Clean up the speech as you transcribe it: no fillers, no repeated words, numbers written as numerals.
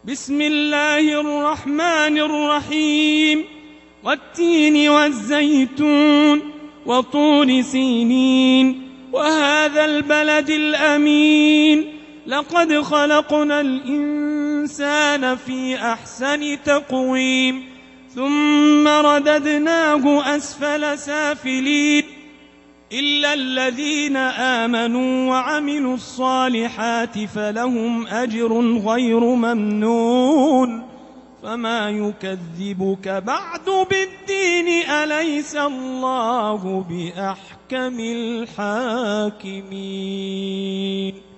بسم الله الرحمن الرحيم والتين والزيتون وطور سينين وهذا البلد الأمين لقد خلقنا الإنسان في أحسن تقويم ثم رددناه أسفل سافلين إلا الذين آمنوا وعملوا الصالحات فلهم أجر غير ممنون فما يكذبك بعد بالدين أليس الله بأحكم الحاكمين.